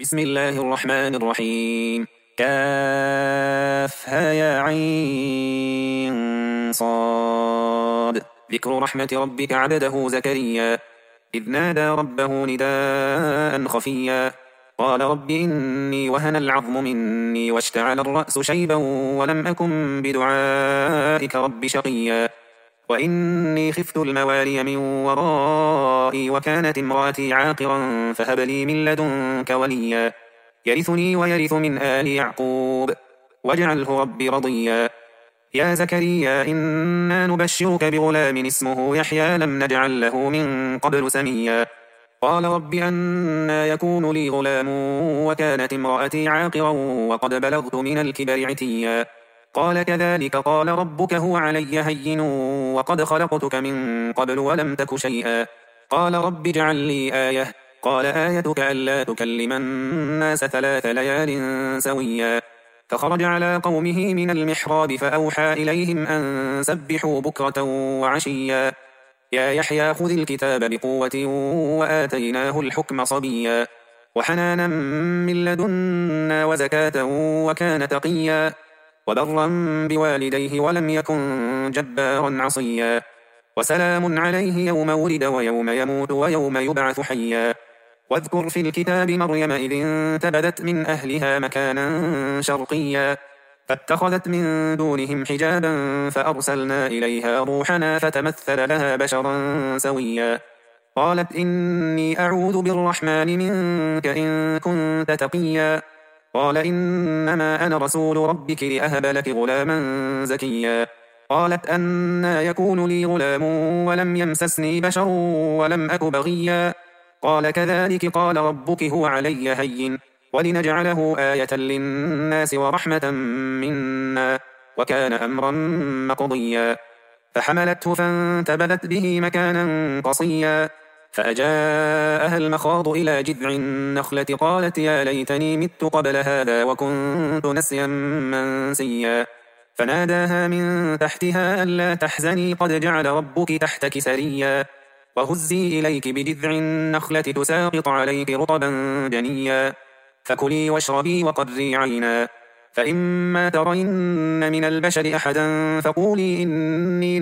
بسم الله الرحمن الرحيم. كافها يا عين صاد. ذكر رحمة ربك عبده زكريا إذ نادى ربه نداء خفيا قال رب إني وهن العظم مني واشتعل الرأس شيبا ولم أكن بدعائك رب شقيا وإني خفت الموالي من ورائي وكانت امرأتي عاقرا فهب لي من لدنك وليا يرثني ويرث من آل يعقوب واجعله ربي رضيا يا زكريا إنا نبشرك بغلام اسمه يحيى لم نجعل له من قبل سميا قال رب أنى يكون لي غلام وكانت امرأتي عاقرا وقد بلغت من الكبر عتيا قال كذلك قال ربك هو علي هين وقد خلقتك من قبل ولم تك شيئا قال رب اجعل لي آية قال آيتك ألا تكلم الناس 3 ليال سويا فخرج على قومه من المحراب فأوحى إليهم أن سبحوا بكرة وعشيا يا يحيى خذ الكتاب بقوة وآتيناه الحكم صبيا وحنانا من لدنا وزكاة وكان تقيا وبرا بوالديه ولم يكن جبارا عصيا وسلام عليه يوم ولد ويوم يموت ويوم يبعث حيا واذكر في الكتاب مريم إذ انتبذت من أهلها مكانا شرقيا فاتخذت من دونهم حجابا فأرسلنا إليها روحنا فتمثل لها بشرا سويا قالت إني أعوذ بالرحمن منك إن كنت تقيا قال إنما أنا رسول ربك لأهب لك غلاما زكيا قالت أنى يكون لي غلام ولم يمسسني بشر ولم أك بغيا قال كذلك قال ربك هو علي هين ولنجعله آية للناس ورحمة منا وكان أمرا مقضيا فحملته فانتبذت به مكانا قصيا فأجاءها المخاض إلى جذع النخلة قالت يا ليتني مت قبل هذا وكنت نسيا منسيا فناداها من تحتها ألا تحزني قد جعل ربك تحتك سريا وهزي إليك بجذع النخلة تساقط عليك رطبا جنيا فكلي واشربي وقري عينا فإما ترين من البشر أحدا فقولي إني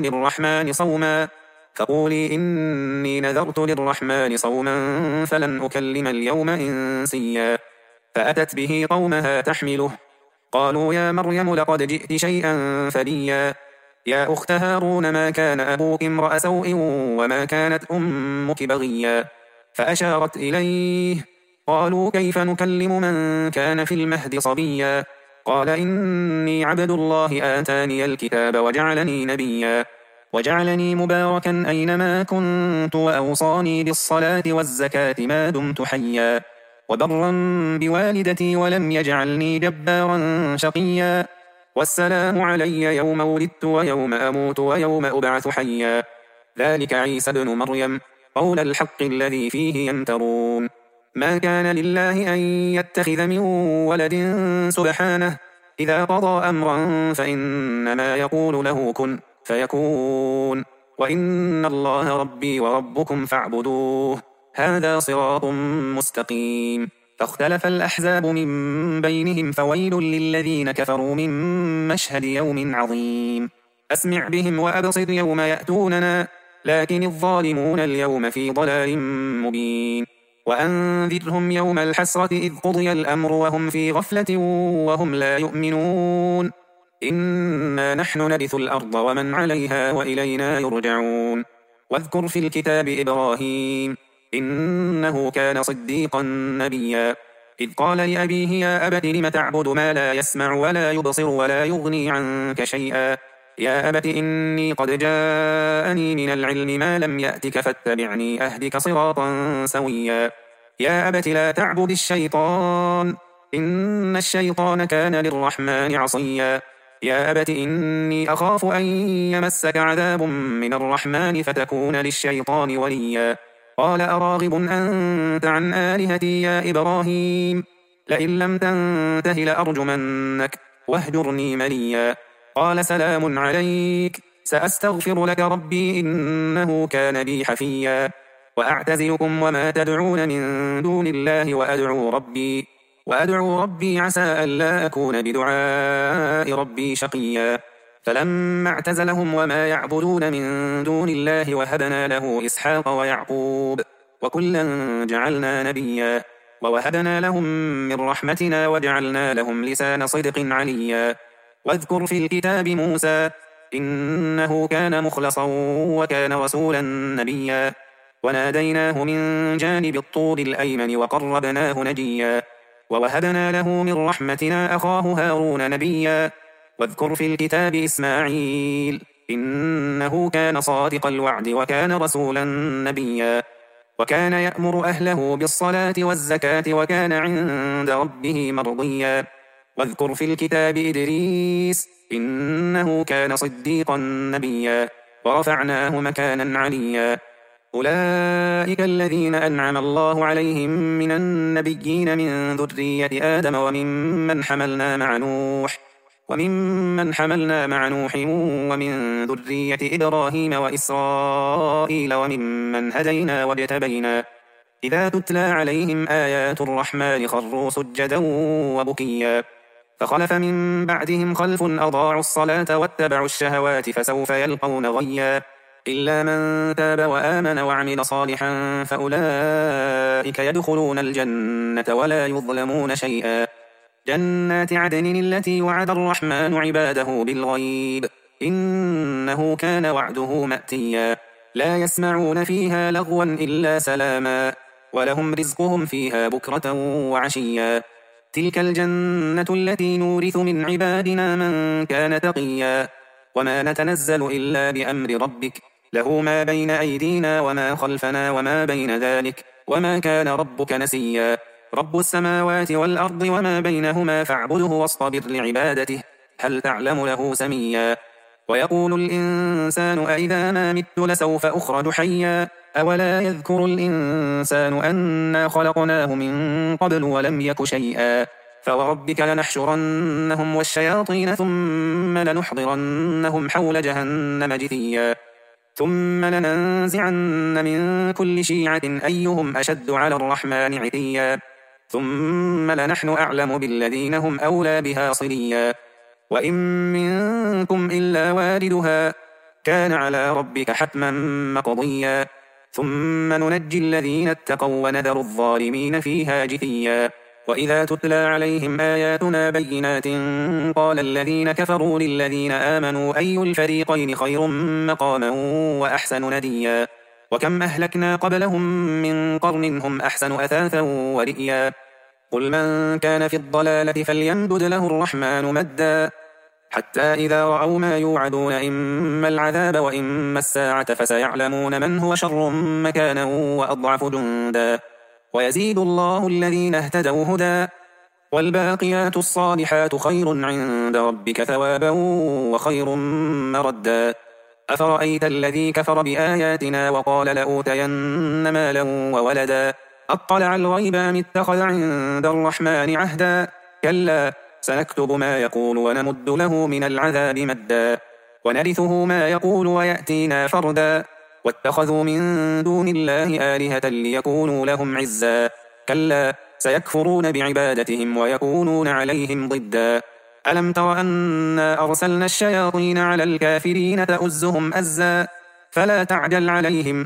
نذرت للرحمن صوما فلن أكلم اليوم إنسيا فأتت به قومها تحمله قالوا يا مريم لقد جئت شيئا فريا يا أخت هارون ما كان أبوك امرأ سوء وما كانت أمك بغيا فأشارت إليه قالوا كيف نكلم من كان في المهد صبيا قال إني عبد الله آتاني الكتاب وجعلني نبيا وجعلني مباركا أينما كنت وأوصاني بالصلاة والزكاة ما دمت حيا وبرا بوالدتي ولم يجعلني جبارا شقيا والسلام علي يوم ولدت ويوم أموت ويوم أبعث حيا ذلك عيسى ابن مريم قول الحق الذي فيه يمترون ما كان لله أن يتخذ من ولد سبحانه إذا قضى أمرا فإنما يقول له كن فيكون وإن الله ربي وربكم فاعبدوه هذا صراط مستقيم فاختلف الأحزاب من بينهم فويل للذين كفروا من مشهد يوم عظيم أسمع بهم وأبصر يوم يأتوننا لكن الظالمون اليوم في ضلال مبين وأنذرهم يوم الحسرة إذ قضي الأمر وهم في غفلة وهم لا يؤمنون إنا نحن نرث الأرض ومن عليها وإلينا يرجعون واذكر في الكتاب إبراهيم إنه كان صديقا نبيا إذ قال لأبيه يا أبت لم تعبد ما لا يسمع ولا يبصر ولا يغني عنك شيئا يا أبت إني قد جاءني من العلم ما لم يأتك فاتبعني أهدك صراطا سويا يا أبت لا تعبد الشيطان إن الشيطان كان للرحمن عصيا يا أبت إني أخاف أن يمسك عذاب من الرحمن فتكون للشيطان وليا قال أراغب أنت عن آلهتي يا إبراهيم لئن لم تنته لأرجمنك واهجرني مليا قال سلام عليك سأستغفر لك ربي إنه كان بي حفيا وأعتزلكم وما تدعون من دون الله وأدعو ربي عسى ألا أكون بدعاء ربي شقيا. فلما اعتزلهم وما يعبدون من دون الله وهبنا له إسحاق ويعقوب وكلا جعلنا نبيا ووهبنا لهم من رحمتنا وجعلنا لهم لسان صدق عليا. واذكر في الكتاب موسى إنه كان مخلصا وكان رسولا نبيا وناديناه من جانب الطور الأيمن وقربناه نجيا ووهبنا له من رحمتنا أخاه هارون نبيا. واذكر في الكتاب إسماعيل إنه كان صادق الوعد وكان رسولا نبيا وكان يأمر أهله بالصلاة والزكاة وكان عند ربه مرضيا. واذكر في الكتاب إدريس إنه كان صديقا نبيا ورفعناه مكانا عليا. أولئك الذين أنعم الله عليهم من النبيين من ذرية آدم وممن حملنا مع نوح ومن ذرية إبراهيم وإسرائيل وممن هدينا واجتبينا إذا تتلى عليهم آيات الرحمن خروا سجدا وبكيا. فخلف من بعدهم خلف أضاعوا الصلاة واتبعوا الشهوات فسوف يلقون غيا إلا من تاب وآمن وعمل صالحا فأولئك يدخلون الجنة ولا يظلمون شيئا. جنات عدن التي وعد الرحمن عباده بالغيب إنه كان وعده مأتيا. لا يسمعون فيها لغوا إلا سلاما ولهم رزقهم فيها بكرة وعشيا. تلك الجنة التي نورث من عبادنا من كان تقيا وما نتنزل إلا بأمر ربك له ما بين أيدينا وما خلفنا وما بين ذلك وما كان ربك نسيا. رب السماوات والأرض وما بينهما فاعبده واصطبر لعبادته هل تعلم له سميا. ويقول الإنسان أإذا ما مت لسوف أخرج حيا أولا يذكر الإنسان أنا خلقناه من قبل ولم يك شيئا. فوربك لنحشرنهم والشياطين ثم لنحضرنهم حول جهنم جثيا ثم لننزعن من كل شيعة أيهم أشد على الرحمن عتيا ثم لنحن أعلم بالذين هم أولى بها صليا. وإن منكم إلا واردها كان على ربك حتما مقضيا ثم ننجي الذين اتقوا ونذر الظالمين فيها جثيا. وإذا تتلى عليهم آياتنا بينات قال الذين كفروا للذين آمنوا أي الفريقين خير مقاما وأحسن نديا. وكم أهلكنا قبلهم من قرن هم أحسن أثاثا ورئيا. قل من كان في الضلالة فليمدد له الرحمن مدا حتى إذا رأوا ما يوعدون إما العذاب وإما الساعة فسيعلمون من هو شر مكانا وأضعف جندا. ويزيد الله الذين اهتدوا هدى والباقيات الصالحات خير عند ربك ثوابا وخير مردا. أفرأيت الذي كفر بآياتنا وقال لأوتين مالا وولدا أطلع الغيب أم اتخذ عند الرحمن عهدا كلا سنكتب ما يقول ونمد له من العذاب مدا ونرثه ما يقول ويأتينا فردا. واتخذوا من دون الله آلهة ليكونوا لهم عزا كلا سيكفرون بعبادتهم ويكونون عليهم ضدا. ألم تر أنا أرسلنا الشياطين على الكافرين تؤزهم أزا فلا تعجل عليهم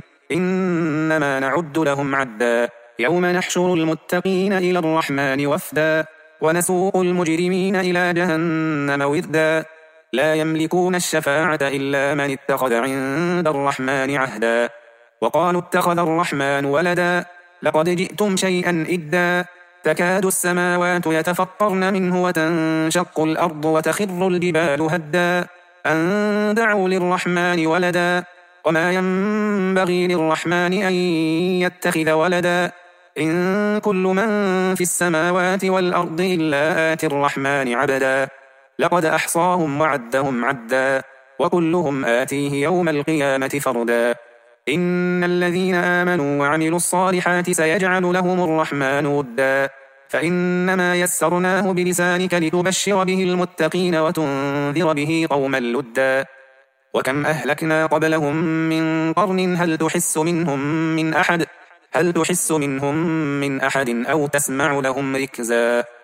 إنما نعد لهم عدا. يوم نحشر المتقين إلى الرحمن وفدا ونسوق المجرمين إلى جهنم وردا. لا يملكون الشفاعة إلا من اتخذ عند الرحمن عهدا وقالوا اتخذ الرحمن ولدا لقد جئتم شيئا إدا. تكاد السماوات يتفطرن منه وتنشق الأرض وتخر الجبال هدا أن دعوا للرحمن ولدا وما ينبغي للرحمن أن يتخذ ولدا إن كل من في السماوات والأرض إلا آتي الرحمن عبدا لقد أحصاهم وعدهم عدا وكلهم آتيه يوم القيامة فردا. إن الذين آمنوا وعملوا الصالحات سيجعل لهم الرحمن ودا فإنما يسرناه بلسانك لتبشر به المتقين وتنذر به قوما لدا. وكم أهلكنا قبلهم من قرن هل تحس منهم من أحد أو تسمع لهم ركزا